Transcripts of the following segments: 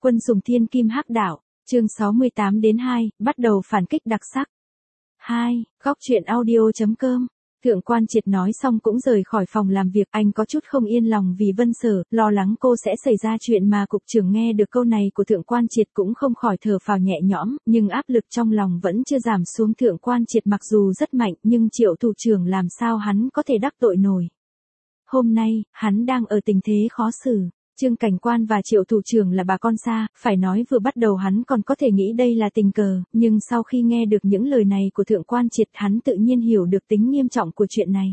Quân dùng thiên kim hắc đạo, chương 68-2, bắt đầu phản kích đặc sắc. 2. Góc truyện audio.com. Thượng quan Triệt nói xong cũng rời khỏi phòng làm việc, anh có chút không yên lòng vì Vân Sở, lo lắng cô sẽ xảy ra chuyện mà cục trưởng nghe được câu này của Thượng quan Triệt cũng không khỏi thở phào nhẹ nhõm, nhưng áp lực trong lòng vẫn chưa giảm xuống. Thượng quan Triệt mặc dù rất mạnh nhưng Triệu thủ trưởng làm sao hắn có thể đắc tội nổi. Hôm nay, hắn đang ở tình thế khó xử. Trương Cảnh Quan và Triệu thủ trưởng là bà con xa, phải nói vừa bắt đầu hắn còn có thể nghĩ đây là tình cờ, nhưng sau khi nghe được những lời này của Thượng quan Triệt hắn tự nhiên hiểu được tính nghiêm trọng của chuyện này.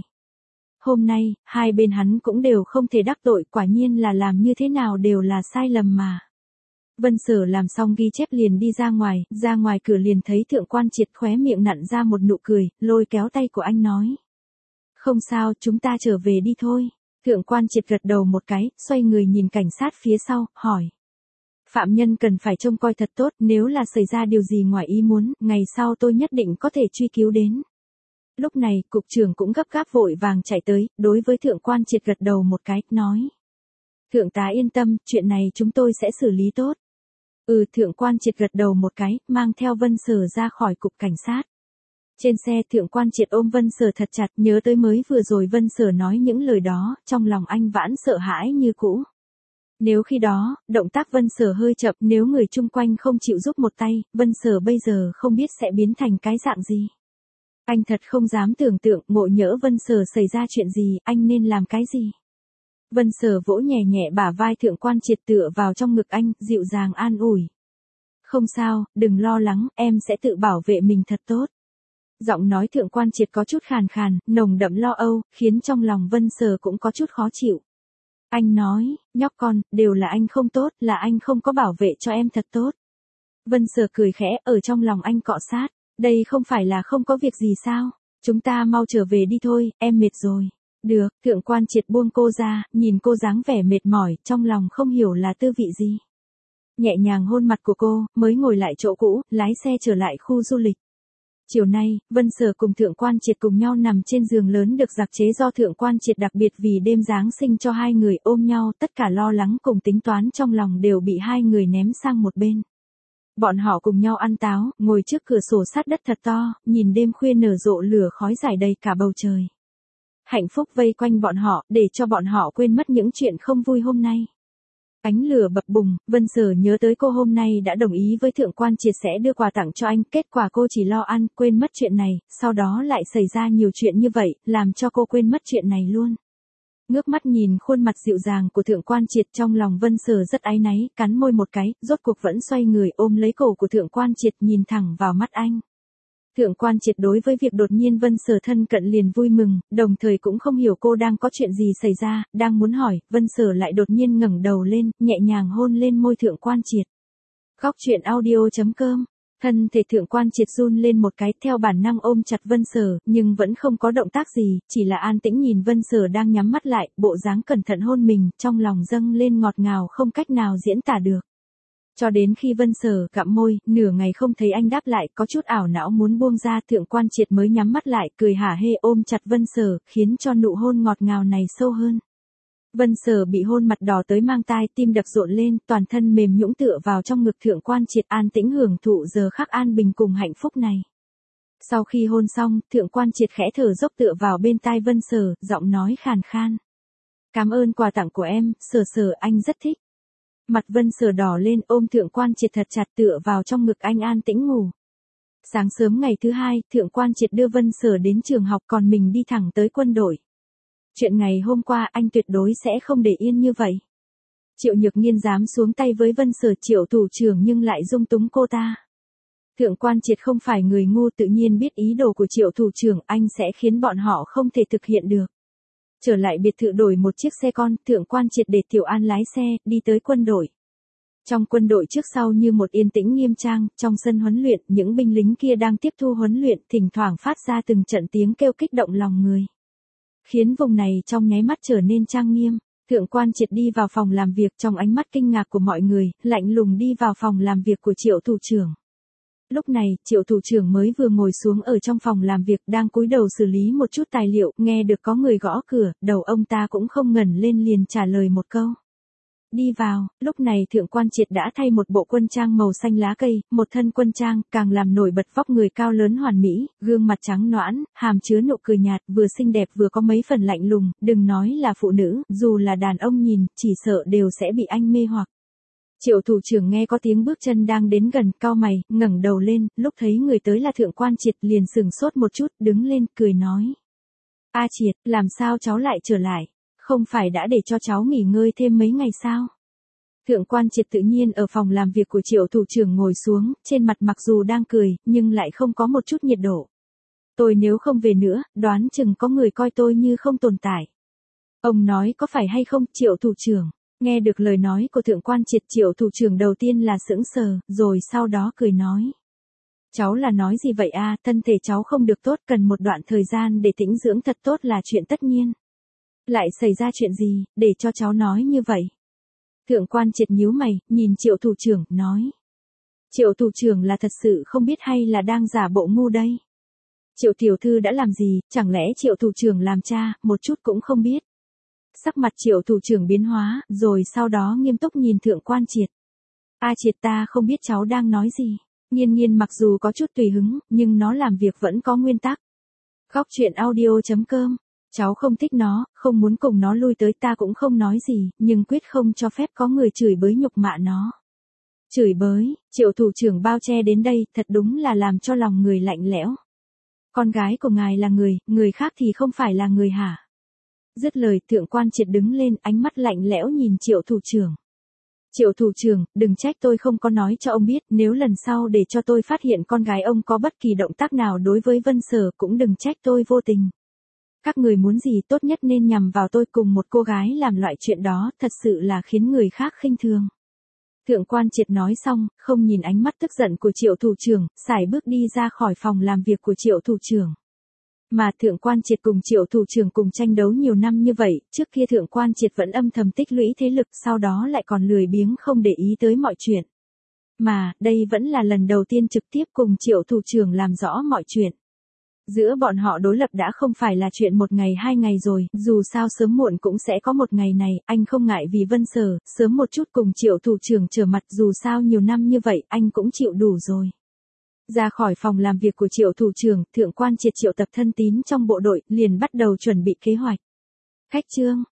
Hôm nay, hai bên hắn cũng đều không thể đắc tội, quả nhiên là làm như thế nào đều là sai lầm mà. Vân Sở làm xong ghi chép liền đi ra ngoài cửa liền thấy Thượng quan Triệt khóe miệng nặn ra một nụ cười, lôi kéo tay của anh nói. Không sao, chúng ta trở về đi thôi. Thượng quan Triệt gật đầu một cái, xoay người nhìn cảnh sát phía sau, hỏi. Phạm nhân cần phải trông coi thật tốt, nếu là xảy ra điều gì ngoài ý muốn, ngày sau tôi nhất định có thể truy cứu đến. Lúc này, cục trưởng cũng gấp gáp vội vàng chạy tới, đối với Thượng quan Triệt gật đầu một cái, nói. Thượng tá yên tâm, chuyện này chúng tôi sẽ xử lý tốt. Thượng quan Triệt gật đầu một cái, mang theo Vân Sở ra khỏi cục cảnh sát. Trên xe Thượng quan Triệt ôm Vân Sở thật chặt, nhớ tới mới vừa rồi Vân Sở nói những lời đó, trong lòng anh vẫn sợ hãi như cũ. Nếu khi đó, động tác Vân Sở hơi chậm, nếu người chung quanh không chịu giúp một tay, Vân Sở bây giờ không biết sẽ biến thành cái dạng gì. Anh thật không dám tưởng tượng, ngộ nhỡ Vân Sở xảy ra chuyện gì, anh nên làm cái gì. Vân Sở vỗ nhẹ nhẹ bả vai Thượng quan Triệt tựa vào trong ngực anh, dịu dàng an ủi. Không sao, đừng lo lắng, em sẽ tự bảo vệ mình thật tốt. Giọng nói Thượng quan Triệt có chút khàn khàn, nồng đậm lo âu, khiến trong lòng Vân Sở cũng có chút khó chịu. Anh nói, nhóc con, đều là anh không tốt, là anh không có bảo vệ cho em thật tốt. Vân Sở cười khẽ, ở trong lòng anh cọ sát, đây không phải là không có việc gì sao, chúng ta mau trở về đi thôi, em mệt rồi. Được, Thượng quan Triệt buông cô ra, nhìn cô dáng vẻ mệt mỏi, trong lòng không hiểu là tư vị gì. Nhẹ nhàng hôn mặt của cô, mới ngồi lại chỗ cũ, lái xe trở lại khu du lịch. Chiều nay, Vân Sở cùng Thượng quan Triệt cùng nhau nằm trên giường lớn được giặc chế do Thượng quan Triệt đặc biệt vì đêm Giáng sinh cho hai người, ôm nhau, tất cả lo lắng cùng tính toán trong lòng đều bị hai người ném sang một bên. Bọn họ cùng nhau ăn táo, ngồi trước cửa sổ sát đất thật to, nhìn đêm khuya nở rộ lửa khói rải đầy cả bầu trời. Hạnh phúc vây quanh bọn họ, để cho bọn họ quên mất những chuyện không vui hôm nay. Ánh lửa bập bùng, Vân Sở nhớ tới cô hôm nay đã đồng ý với Thượng quan Triệt sẽ đưa quà tặng cho anh, kết quả cô chỉ lo ăn, quên mất chuyện này, sau đó lại xảy ra nhiều chuyện như vậy, làm cho cô quên mất chuyện này luôn. Ngước mắt nhìn khuôn mặt dịu dàng của Thượng quan Triệt, trong lòng Vân Sở rất áy náy, cắn môi một cái, rốt cuộc vẫn xoay người ôm lấy cổ của Thượng quan Triệt, nhìn thẳng vào mắt anh. Thượng quan Triệt đối với việc đột nhiên Vân Sở thân cận liền vui mừng, đồng thời cũng không hiểu cô đang có chuyện gì xảy ra, đang muốn hỏi, Vân Sở lại đột nhiên ngẩng đầu lên, nhẹ nhàng hôn lên môi Thượng quan Triệt. Góc truyện audio.com. Thân thể Thượng quan Triệt run lên một cái, theo bản năng ôm chặt Vân Sở, nhưng vẫn không có động tác gì, chỉ là an tĩnh nhìn Vân Sở đang nhắm mắt lại, bộ dáng cẩn thận hôn mình, trong lòng dâng lên ngọt ngào không cách nào diễn tả được. Cho đến khi Vân Sở gặm môi, nửa ngày không thấy anh đáp lại, có chút ảo não muốn buông ra, Thượng quan Triệt mới nhắm mắt lại, cười hả hê ôm chặt Vân Sở, khiến cho nụ hôn ngọt ngào này sâu hơn. Vân Sở bị hôn mặt đỏ tới mang tai, tim đập rộn lên, toàn thân mềm nhũn tựa vào trong ngực Thượng quan Triệt, an tĩnh hưởng thụ giờ khắc an bình cùng hạnh phúc này. Sau khi hôn xong, Thượng quan Triệt khẽ thở dốc tựa vào bên tai Vân Sở, giọng nói khàn khan. Cảm ơn quà tặng của em, Sở, anh rất thích. Mặt Vân Sở đỏ lên, ôm Thượng quan Triệt thật chặt tựa vào trong ngực anh an tĩnh ngủ. Sáng sớm ngày thứ hai, Thượng quan Triệt đưa Vân Sở đến trường học, còn mình đi thẳng tới quân đội. Chuyện ngày hôm qua anh tuyệt đối sẽ không để yên như vậy. Triệu Nhược Nghiên dám xuống tay với Vân Sở, Triệu thủ trưởng nhưng lại dung túng cô ta. Thượng quan Triệt không phải người ngu, tự nhiên biết ý đồ của Triệu thủ trưởng, anh sẽ khiến bọn họ không thể thực hiện được. Trở lại biệt thự đổi một chiếc xe con, Thượng quan Triệt để Tiểu An lái xe, đi tới quân đội. Trong quân đội trước sau như một yên tĩnh nghiêm trang, trong sân huấn luyện, những binh lính kia đang tiếp thu huấn luyện, thỉnh thoảng phát ra từng trận tiếng kêu kích động lòng người. Khiến vùng này trong nháy mắt trở nên trang nghiêm. Thượng quan Triệt đi vào phòng làm việc, trong ánh mắt kinh ngạc của mọi người, lạnh lùng đi vào phòng làm việc của Triệu thủ trưởng. Lúc này, Triệu thủ trưởng mới vừa ngồi xuống ở trong phòng làm việc, đang cúi đầu xử lý một chút tài liệu, nghe được có người gõ cửa, đầu ông ta cũng không ngẩng lên liền trả lời một câu. Đi vào, lúc này thượng quan triệt đã thay một bộ quân trang màu xanh lá cây, một thân quân trang, càng làm nổi bật vóc người cao lớn hoàn mỹ, gương mặt trắng nõn, hàm chứa nụ cười nhạt, vừa xinh đẹp vừa có mấy phần lạnh lùng, đừng nói là phụ nữ, dù là đàn ông nhìn, chỉ sợ đều sẽ bị anh mê hoặc. Triệu thủ trưởng nghe có tiếng bước chân đang đến gần, cau mày, ngẩng đầu lên, lúc thấy người tới là thượng quan triệt liền sừng sốt một chút, đứng lên, cười nói. A Triệt, làm sao cháu lại trở lại? Không phải đã để cho cháu nghỉ ngơi thêm mấy ngày sao? Thượng quan Triệt tự nhiên ở phòng làm việc của Triệu thủ trưởng ngồi xuống, trên mặt mặc dù đang cười, nhưng lại không có một chút nhiệt độ. Tôi nếu không về nữa, đoán chừng có người coi tôi như không tồn tại. Ông nói có phải hay không, Triệu thủ trưởng? Nghe được lời nói của thượng quan Triệt, Triệu thủ trưởng đầu tiên là sững sờ, rồi sau đó cười nói. Cháu là nói gì vậy a? Thân thể cháu không được tốt, cần một đoạn thời gian để tĩnh dưỡng thật tốt là chuyện tất nhiên. Lại xảy ra chuyện gì, để cho cháu nói như vậy? Thượng quan Triệt nhíu mày, nhìn Triệu thủ trưởng, nói. Triệu thủ trưởng là thật sự không biết hay là đang giả bộ ngu đây? Triệu tiểu thư đã làm gì, chẳng lẽ Triệu thủ trưởng làm cha, một chút cũng không biết? Sắc mặt Triệu thủ trưởng biến hóa, rồi sau đó nghiêm túc nhìn thượng quan Triệt. A Triệt, ta không biết cháu đang nói gì. Nhiên Nhiên mặc dù có chút tùy hứng, nhưng nó làm việc vẫn có nguyên tắc. Góc truyện audio.com. Cháu không thích nó, không muốn cùng nó lui tới, ta cũng không nói gì, nhưng quyết không cho phép có người chửi bới nhục mạ nó. Chửi bới, Triệu thủ trưởng bao che đến đây, thật đúng là làm cho lòng người lạnh lẽo. Con gái của ngài là người khác thì không phải là người hả? Dứt lời, thượng quan Triệt đứng lên, ánh mắt lạnh lẽo nhìn Triệu thủ trưởng. Triệu thủ trưởng, đừng trách tôi không có nói cho ông biết, nếu lần sau để cho tôi phát hiện con gái ông có bất kỳ động tác nào đối với Vân Sở cũng đừng trách tôi vô tình. Các người muốn gì, tốt nhất nên nhằm vào tôi, cùng một cô gái làm loại chuyện đó, thật sự là khiến người khác khinh thường. Thượng quan Triệt nói xong, không nhìn ánh mắt tức giận của Triệu thủ trưởng, sải bước đi ra khỏi phòng làm việc của Triệu thủ trưởng. Mà thượng quan Triệt cùng Triệu thủ trưởng cùng tranh đấu nhiều năm như vậy, trước kia thượng quan Triệt vẫn âm thầm tích lũy thế lực, sau đó lại còn lười biếng không để ý tới mọi chuyện. Mà, đây vẫn là lần đầu tiên trực tiếp cùng Triệu thủ trưởng làm rõ mọi chuyện. Giữa bọn họ đối lập đã không phải là chuyện một ngày hai ngày rồi, dù sao sớm muộn cũng sẽ có một ngày này, anh không ngại vì Vân Sở, sớm một chút cùng Triệu thủ trưởng trở mặt, dù sao nhiều năm như vậy, anh cũng chịu đủ rồi. Ra khỏi phòng làm việc của Triệu thủ trưởng, thượng quan Triệt triệu tập thân tín trong bộ đội, liền bắt đầu chuẩn bị kế hoạch. Khách trương,